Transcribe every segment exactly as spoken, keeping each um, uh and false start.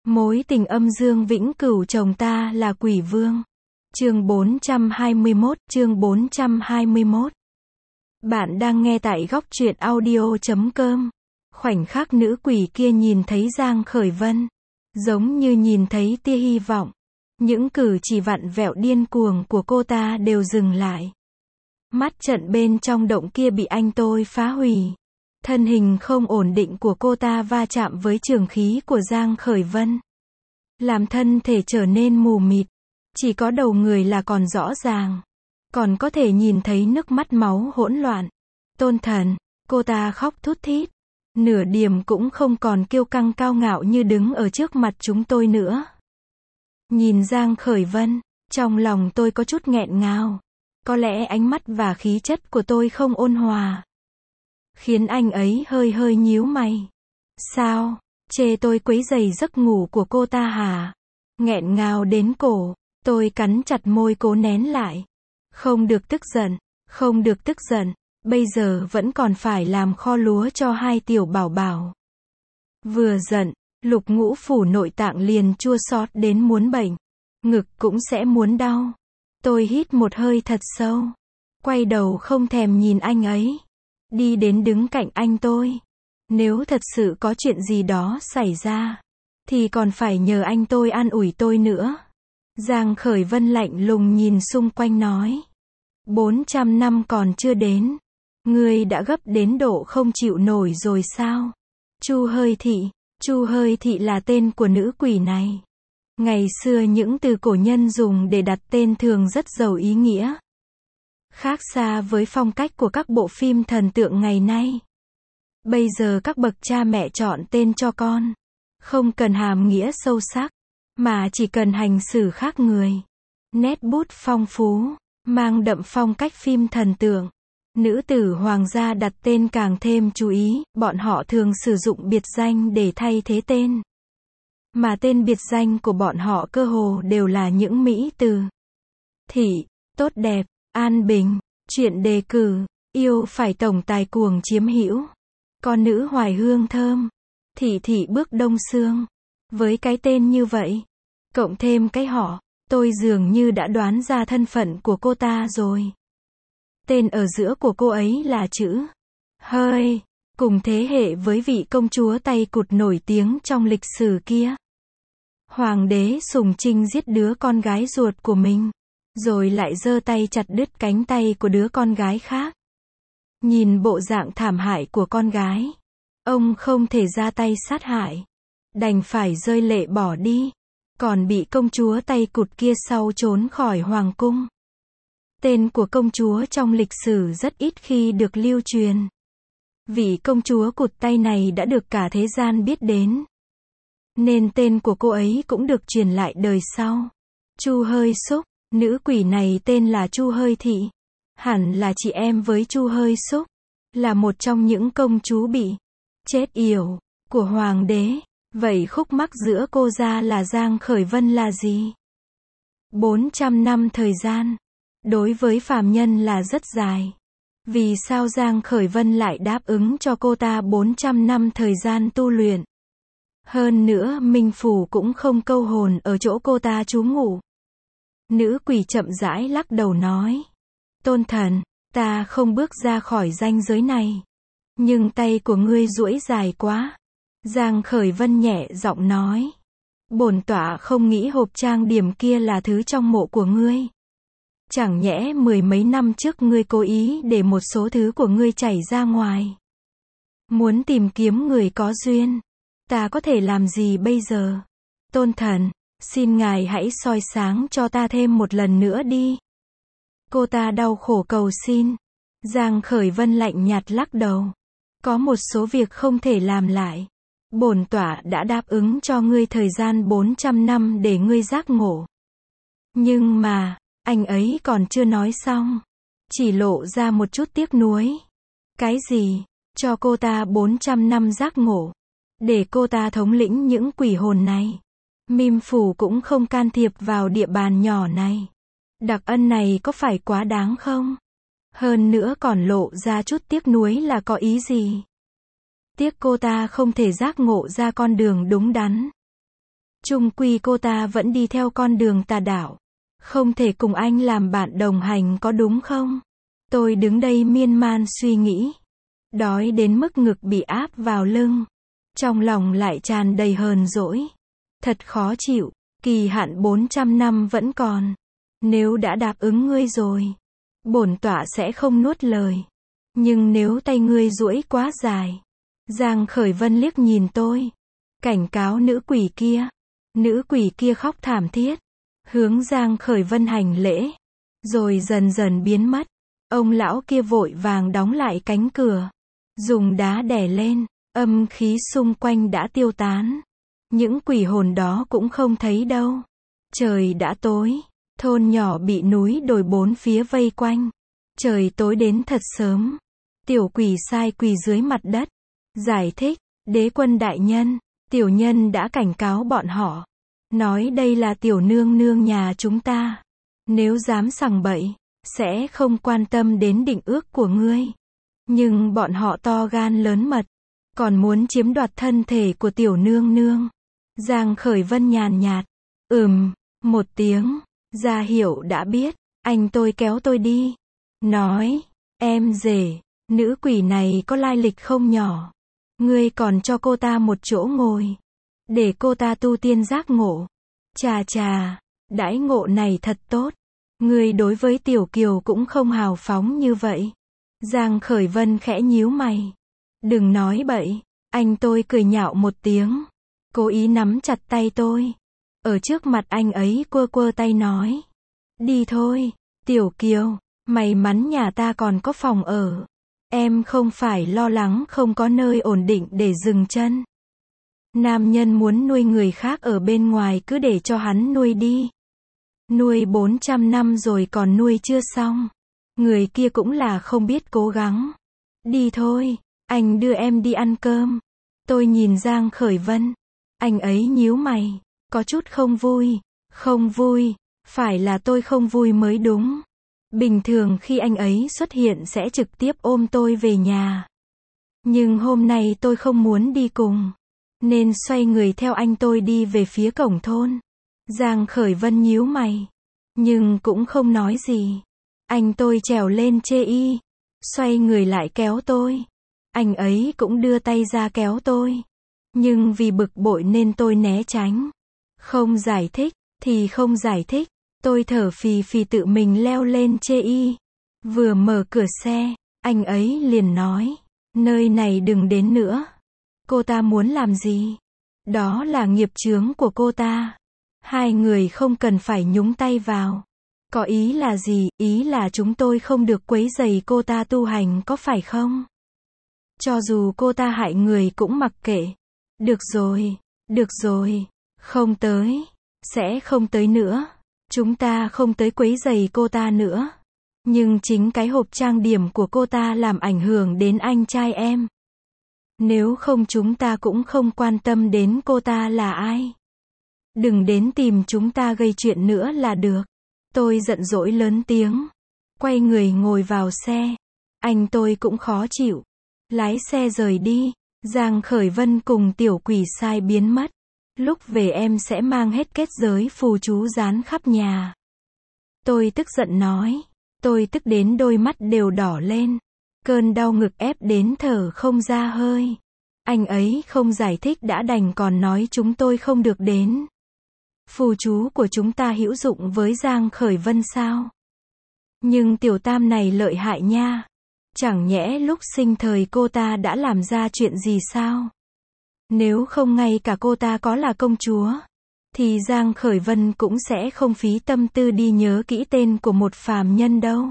Mối tình âm dương vĩnh cửu chồng ta là quỷ vương. Chương bốn trăm hai mươi mốt, chương bốn trăm hai mươi mốt. Bạn đang nghe tại góc truyện audio chấm com. Khoảnh khắc nữ quỷ kia nhìn thấy Giang Khởi Vân, giống như nhìn thấy tia hy vọng. Những cử chỉ vặn vẹo điên cuồng của cô ta đều dừng lại. Mắt trận bên trong động kia bị anh tôi phá hủy. Thân hình không ổn định của cô ta va chạm với trường khí của Giang Khởi Vân, làm thân thể trở nên mù mịt. Chỉ có đầu người là còn rõ ràng, còn có thể nhìn thấy nước mắt máu hỗn loạn. Tôn thần, cô ta khóc thút thít, nửa điểm cũng không còn kiêu căng cao ngạo như đứng ở trước mặt chúng tôi nữa. Nhìn Giang Khởi Vân, trong lòng tôi có chút nghẹn ngào. Có lẽ ánh mắt và khí chất của tôi không ôn hòa, khiến anh ấy hơi hơi nhíu mày. Sao, chê tôi quấy rầy giấc ngủ của cô ta hả? Nghẹn ngào đến cổ, tôi cắn chặt môi cố nén lại. Không được tức giận, không được tức giận, bây giờ vẫn còn phải làm kho lúa cho hai tiểu bảo bảo. Vừa giận, lục ngũ phủ nội tạng liền chua xót đến muốn bệnh, ngực cũng sẽ muốn đau. Tôi hít một hơi thật sâu, quay đầu không thèm nhìn anh ấy, đi đến đứng cạnh anh tôi. Nếu thật sự có chuyện gì đó xảy ra, thì còn phải nhờ anh tôi an ủi tôi nữa. Giang Khởi Vân lạnh lùng nhìn xung quanh nói. bốn trăm năm còn chưa đến. Ngươi đã gấp đến độ không chịu nổi rồi sao? Chu Hơi Thị. Chu Hơi Thị là tên của nữ quỷ này. Ngày xưa những từ cổ nhân dùng để đặt tên thường rất giàu ý nghĩa. Khác xa với phong cách của các bộ phim thần tượng ngày nay. Bây giờ các bậc cha mẹ chọn tên cho con, không cần hàm nghĩa sâu sắc, mà chỉ cần hành xử khác người. Nét bút phong phú, mang đậm phong cách phim thần tượng. Nữ tử hoàng gia đặt tên càng thêm chú ý, bọn họ thường sử dụng biệt danh để thay thế tên. Mà tên biệt danh của bọn họ cơ hồ đều là những mỹ từ. Thị, tốt đẹp, an bình, chuyện đề cử, yêu phải tổng tài cuồng chiếm hữu. Con nữ hoài hương thơm, Thị Thị bước đông sương. Với cái tên như vậy, cộng thêm cái họ, tôi dường như đã đoán ra thân phận của cô ta rồi. Tên ở giữa của cô ấy là chữ Hơi, cùng thế hệ với vị công chúa tay cụt nổi tiếng trong lịch sử kia. Hoàng đế Sùng Trinh giết đứa con gái ruột của mình, rồi lại giơ tay chặt đứt cánh tay của đứa con gái khác. Nhìn bộ dạng thảm hại của con gái, ông không thể ra tay sát hại, đành phải rơi lệ bỏ đi, còn bị công chúa tay cụt kia sau trốn khỏi hoàng cung. Tên của công chúa trong lịch sử rất ít khi được lưu truyền. Vị công chúa cụt tay này đã được cả thế gian biết đến, nên tên của cô ấy cũng được truyền lại đời sau. Chu Hơi Xúc, nữ quỷ này tên là Chu Hơi Thị. Hẳn là chị em với Chu Hơi Xúc, là một trong những công chúa bị chết yểu của hoàng đế. Vậy khúc mắc giữa cô ra là Giang Khởi Vân là gì? bốn trăm năm thời gian, đối với phàm nhân là rất dài. Vì sao Giang Khởi Vân lại đáp ứng cho cô ta bốn trăm năm thời gian tu luyện? Hơn nữa Minh Phủ cũng không câu hồn ở chỗ cô ta trú ngụ. Nữ quỷ chậm rãi lắc đầu nói. Tôn thần, ta không bước ra khỏi ranh giới này. Nhưng tay của ngươi duỗi dài quá. Giang Khởi Vân nhẹ giọng nói. Bổn tọa không nghĩ hộp trang điểm kia là thứ trong mộ của ngươi. Chẳng nhẽ mười mấy năm trước ngươi cố ý để một số thứ của ngươi chảy ra ngoài. Muốn tìm kiếm người có duyên. Ta có thể làm gì bây giờ? Tôn thần, xin ngài hãy soi sáng cho ta thêm một lần nữa đi. Cô ta đau khổ cầu xin. Giang Khởi Vân lạnh nhạt lắc đầu. Có một số việc không thể làm lại. Bổn tọa đã đáp ứng cho ngươi thời gian bốn trăm năm để ngươi giác ngộ. Nhưng mà, anh ấy còn chưa nói xong. Chỉ lộ ra một chút tiếc nuối. Cái gì? Cho cô ta bốn trăm năm giác ngộ. Để cô ta thống lĩnh những quỷ hồn này. Mim Phủ cũng không can thiệp vào địa bàn nhỏ này. Đặc ân này có phải quá đáng không? Hơn nữa còn lộ ra chút tiếc nuối là có ý gì? Tiếc cô ta không thể giác ngộ ra con đường đúng đắn. Chung quy cô ta vẫn đi theo con đường tà đạo. Không thể cùng anh làm bạn đồng hành có đúng không? Tôi đứng đây miên man suy nghĩ. Đói đến mức ngực bị áp vào lưng. Trong lòng lại tràn đầy hờn dỗi. Thật khó chịu, kỳ hạn bốn trăm năm vẫn còn. Nếu đã đáp ứng ngươi rồi, bổn tọa sẽ không nuốt lời. Nhưng nếu tay ngươi duỗi quá dài. Giang Khởi Vân liếc nhìn tôi. Cảnh cáo nữ quỷ kia. Nữ quỷ kia khóc thảm thiết. Hướng Giang Khởi Vân hành lễ. Rồi dần dần biến mất. Ông lão kia vội vàng đóng lại cánh cửa. Dùng đá đè lên. Âm khí xung quanh đã tiêu tán. Những quỷ hồn đó cũng không thấy đâu. Trời đã tối. Thôn nhỏ bị núi đồi bốn phía vây quanh. Trời tối đến thật sớm. Tiểu quỷ sai quỳ dưới mặt đất. Giải thích, đế quân đại nhân, tiểu nhân đã cảnh cáo bọn họ. Nói đây là tiểu nương nương nhà chúng ta. Nếu dám sằng bậy, sẽ không quan tâm đến định ước của ngươi. Nhưng bọn họ to gan lớn mật. Còn muốn chiếm đoạt thân thể của tiểu nương nương. Giang Khởi Vân nhàn nhạt. Ừm, một tiếng. Ra hiệu đã biết. Anh tôi kéo tôi đi. Nói, em rể, nữ quỷ này có lai lịch không nhỏ. Ngươi còn cho cô ta một chỗ ngồi. Để cô ta tu tiên giác ngộ. Chà chà, đãi ngộ này thật tốt. Ngươi đối với Tiểu Kiều cũng không hào phóng như vậy. Giang Khởi Vân khẽ nhíu mày. Đừng nói bậy. Anh tôi cười nhạo một tiếng. Cố ý nắm chặt tay tôi. Ở trước mặt anh ấy quơ quơ tay nói. Đi thôi, Tiểu Kiều. May mắn nhà ta còn có phòng ở. Em không phải lo lắng không có nơi ổn định để dừng chân. Nam nhân muốn nuôi người khác ở bên ngoài cứ để cho hắn nuôi đi. Nuôi bốn trăm năm rồi còn nuôi chưa xong. Người kia cũng là không biết cố gắng. Đi thôi, anh đưa em đi ăn cơm. Tôi nhìn Giang Khởi Vân. Anh ấy nhíu mày, có chút không vui. Không vui, phải là tôi không vui mới đúng. Bình thường khi anh ấy xuất hiện sẽ trực tiếp ôm tôi về nhà. Nhưng hôm nay tôi không muốn đi cùng. Nên xoay người theo anh tôi đi về phía cổng thôn. Giang Khởi Vân nhíu mày. Nhưng cũng không nói gì. Anh tôi trèo lên chê y. Xoay người lại kéo tôi. Anh ấy cũng đưa tay ra kéo tôi. Nhưng vì bực bội nên tôi né tránh. Không giải thích, thì không giải thích. Tôi thở phì phì tự mình leo lên chê y. Vừa mở cửa xe, anh ấy liền nói. Nơi này đừng đến nữa. Cô ta muốn làm gì? Đó là nghiệp chướng của cô ta. Hai người không cần phải nhúng tay vào. Có ý là gì? Ý là chúng tôi không được quấy rầy cô ta tu hành có phải không? Cho dù cô ta hại người cũng mặc kệ. Được rồi, được rồi. Không tới. Sẽ không tới nữa. Chúng ta không tới quấy rầy cô ta nữa. Nhưng chính cái hộp trang điểm của cô ta làm ảnh hưởng đến anh trai em. Nếu không chúng ta cũng không quan tâm đến cô ta là ai. Đừng đến tìm chúng ta gây chuyện nữa là được. Tôi giận dỗi lớn tiếng. Quay người ngồi vào xe. Anh tôi cũng khó chịu. Lái xe rời đi. Giang Khởi Vân cùng tiểu quỷ sai biến mất. Lúc về em sẽ mang hết kết giới phù chú dán khắp nhà. Tôi tức giận nói. Tôi tức đến đôi mắt đều đỏ lên. Cơn đau ngực ép đến thở không ra hơi. Anh ấy không giải thích đã đành còn nói chúng tôi không được đến. Phù chú của chúng ta hữu dụng với Giang Khởi Vân sao? Nhưng tiểu tam này lợi hại nha. Chẳng nhẽ lúc sinh thời cô ta đã làm ra chuyện gì sao? Nếu không ngay cả cô ta có là công chúa, thì Giang Khởi Vân cũng sẽ không phí tâm tư đi nhớ kỹ tên của một phàm nhân đâu.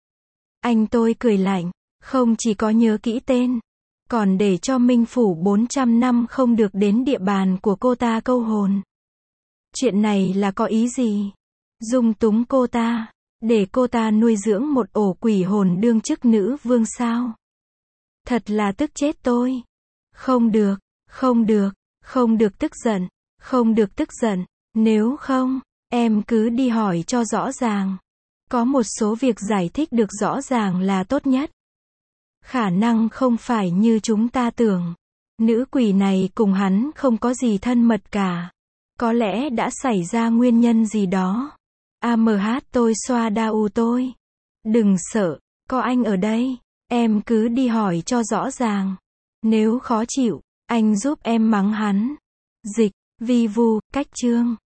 Anh tôi cười lạnh, không chỉ có nhớ kỹ tên, còn để cho Minh Phủ bốn trăm năm không được đến địa bàn của cô ta câu hồn. Chuyện này là có ý gì? Dung túng cô ta, để cô ta nuôi dưỡng một ổ quỷ hồn đương chức nữ vương sao? Thật là tức chết tôi. Không được, không được, không được tức giận, không được tức giận, nếu không, em cứ đi hỏi cho rõ ràng. Có một số việc giải thích được rõ ràng là tốt nhất. Khả năng không phải như chúng ta tưởng. Nữ quỷ này cùng hắn không có gì thân mật cả. Có lẽ đã xảy ra nguyên nhân gì đó. a em hát tôi xoa đau tôi. Đừng sợ, có anh ở đây. Em cứ đi hỏi cho rõ ràng. Nếu khó chịu, anh giúp em mắng hắn. Dịch, vi vu, cách chương.